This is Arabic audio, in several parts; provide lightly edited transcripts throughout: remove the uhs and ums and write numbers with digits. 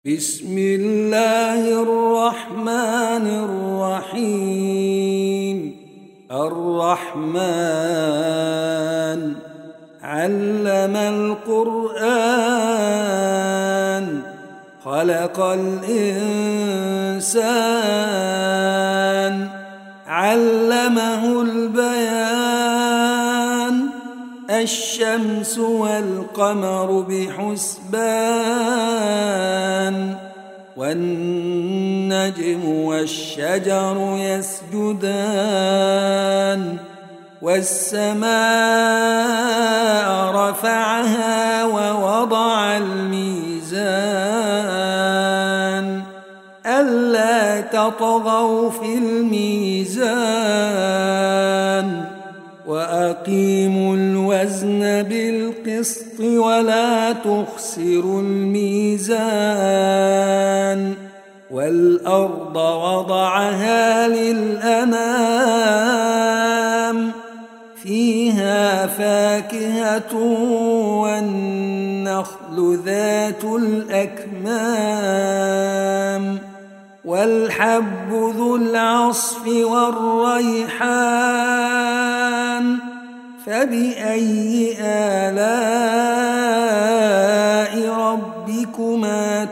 بسم الله الرحمن الرحيم. الرحمن علم القرآن خلق الإنسان علمه البيان الشمس والقمر بحسبان والنجم والشجر يسجدان والسماء رفعها ووضع الميزان ألا تطغوا في الميزان وأقيموا الوزن بالقسط ولا تخسروا الميزان والأرض وضعها للأنام فيها فاكهة والنخل ذات الأكمام والحب ذو العصف والريحان فبأي آلاء ربكما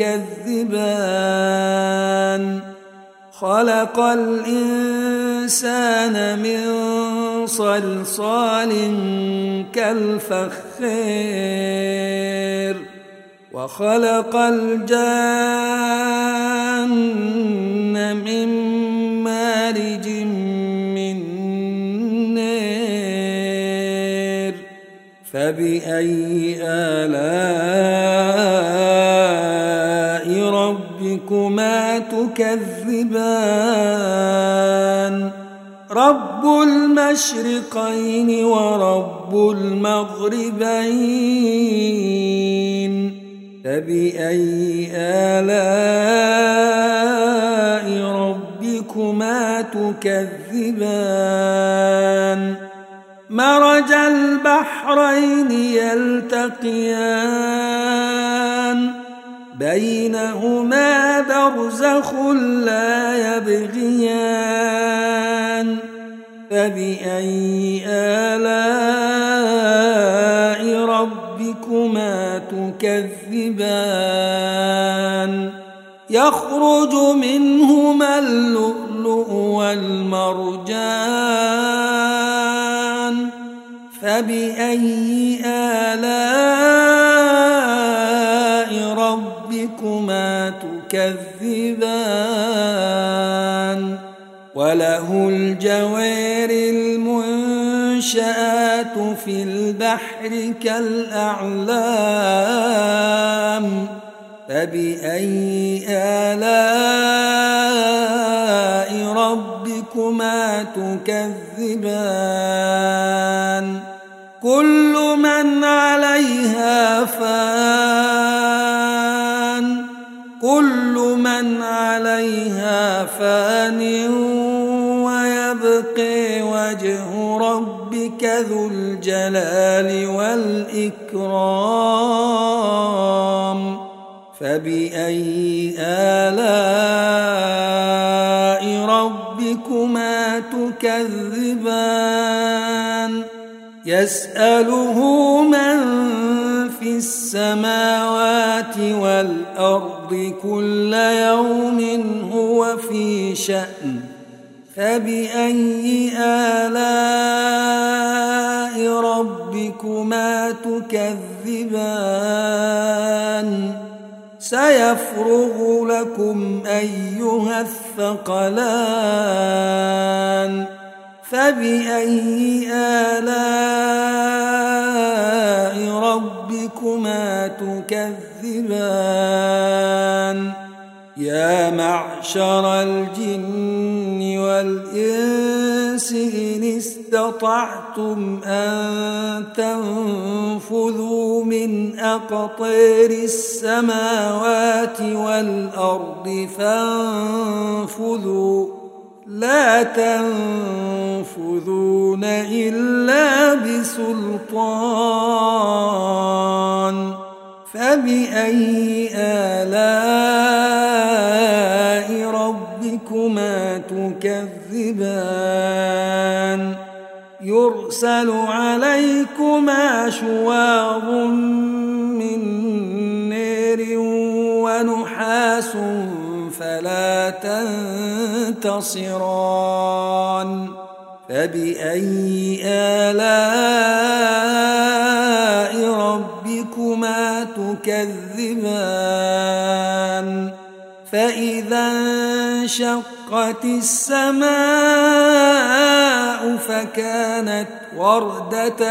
تكذبان خلق الإنسان من صلصال كالفخار وخلق الجان من مارج من نار فبأي آلاء ربكما تكذبان رب المشرقين ورب المغربين فبأي آلاء ربكما تكذبان مرج البحرين يلتقيان بينهما برزخ لا يبغيان فبأي آلاء ربكما تكذبان يخرج منهما اللؤلؤ والمرجان فبأي آلاء ربكما تكذبان وله الجوار المنشآت في البحر كالأعلام فبأي آلاء ربكما تكذبان كل من عليها فان كل من عليها فان ويبقى وجه ربك ذو الجلال والإكرام فبأي آلاء ربكما تكذبان يسأله من في السماوات والأرض كل يوم هو في شأن فبأي آلاء ربكما تكذبان سيفرغ لكم أيها الثقلان فبأي آلاء ربكما تكذبان يا معشر الجن والإنس إن استطعتم أن تنفذوا من أقطار السماوات والأرض فانفذوا لا تنفذون إلا بسلطان فبأي آلاء ربكما تكذبان يرسل عليكما شواظ من نار ونحاس فلا تنتصران فبأي آلاء ربكما تكذبان فإذا انشقت السماء فكانت وردة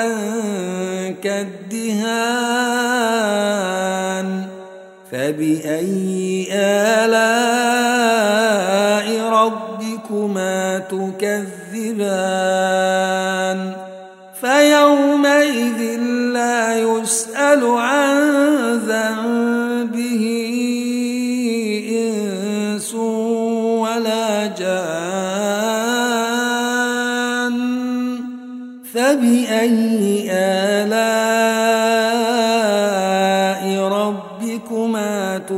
كالدهان فبأي آلاء ربكما تكذبان فيومئذ لا يسأل عن ذنبه إنس ولا جان فبأي آلاء ربكما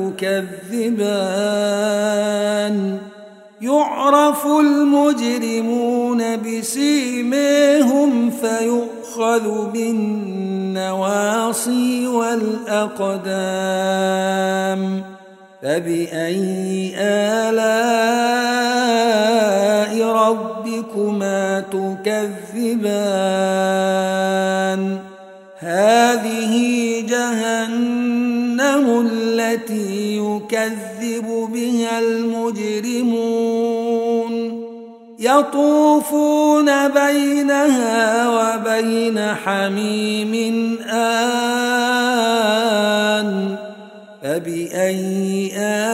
تكذبان يعرف المجرمون بسيماهم فيؤخذ بالنواصي والأقدام فبأي آلاء ربكما تكذبان هذه جهنم التي يكذب بها المجرمون يطوفون بينها وبين حميم آن فبأي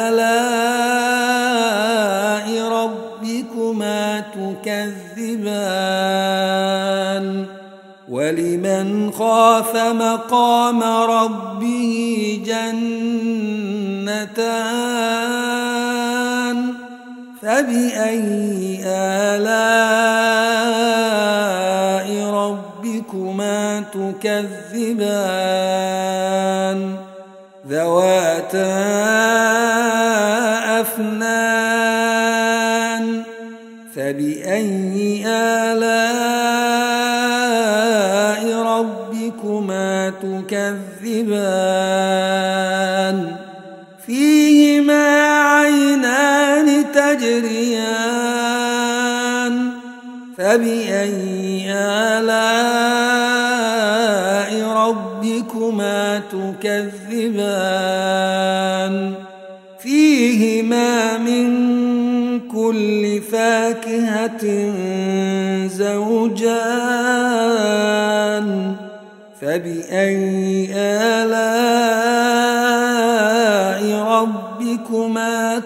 آلاء ربكما تكذبان ولمن خاف مقام ربه جنتان فبأي آلاء ربكما تكذبان ذواتا أفنان فبأي آلاء ربكما تكذبان فيهما عينان تجريان فبأي آلاء ربكما تكذبان فيهما من كل فاكهة زوجان فبأي آلاء ربكما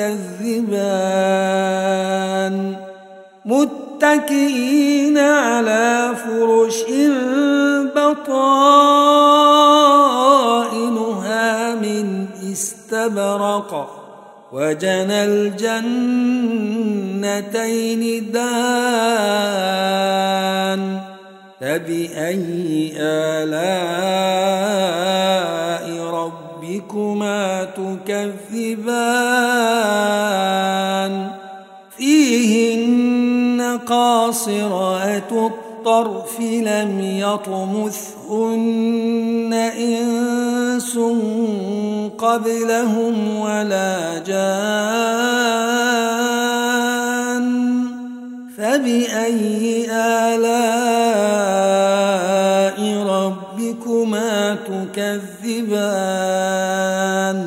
تكذبان متكئين على فرش بطائنها من استبرق وجنى الجنتين دان فبأي آلاء ربكما تكذبان فيهن قاصرات الطرف لم يطمثهن إنس قبلهم ولا جان فبأي آلاء ربكما تكذبان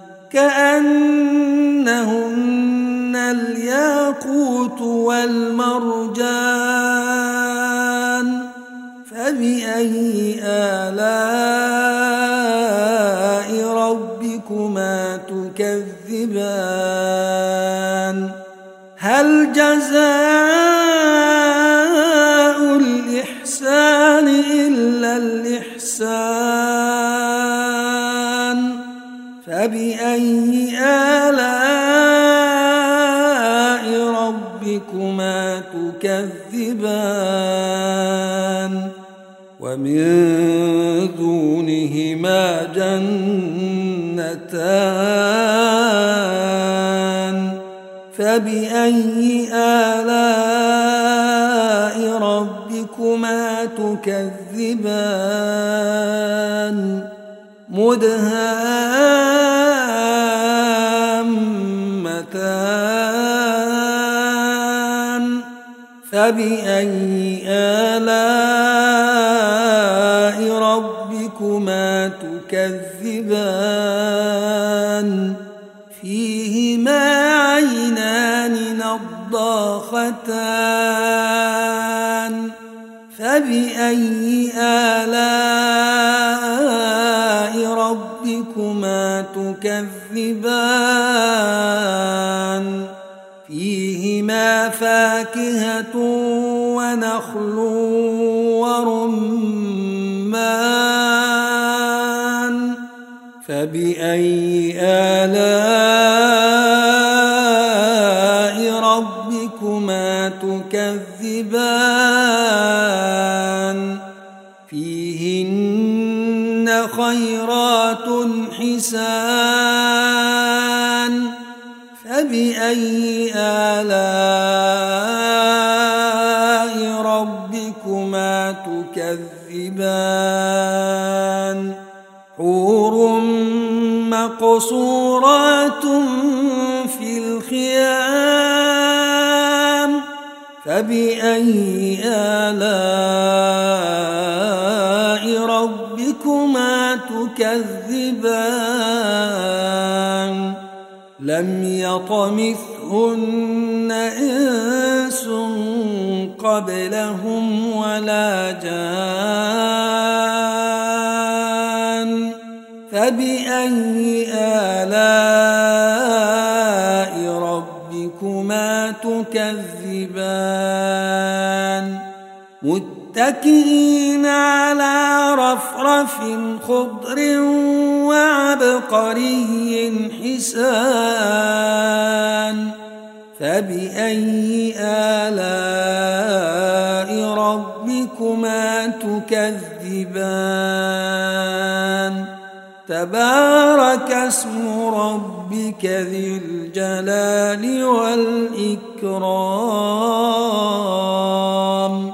كأنهن الياقوت والمرجان فبأي آلاء ربكما تكذبان هل جزاء الإحسان إلا الإحسان فبأي آلاء ربكما تكذبان ومن دونهما فيهما جنتان فبأي آلاء ربكما تكذبان مدهامتان فبأي آلاء ربكما تكذبان فيهما عينان نضاختان فبأي آلاء ربكما تكذبان فيهما فاكهة ونخل ورمان فبأي آلاء ربكما تكذبان فيهن خيرات حسان فبأي آلاء ربكما تكذبان حور مقصورات في الخيام فبأي آلاء ربكما تكذبان لم يطمثهن إنس قبلهم ولا جان فبأي آلاء ربكما تكذبان متكئين على رفرف خضر وعبقري حسان فبأي آلاء ربكما تكذبان تبارك اسم ربك ذي الجلال والإكرام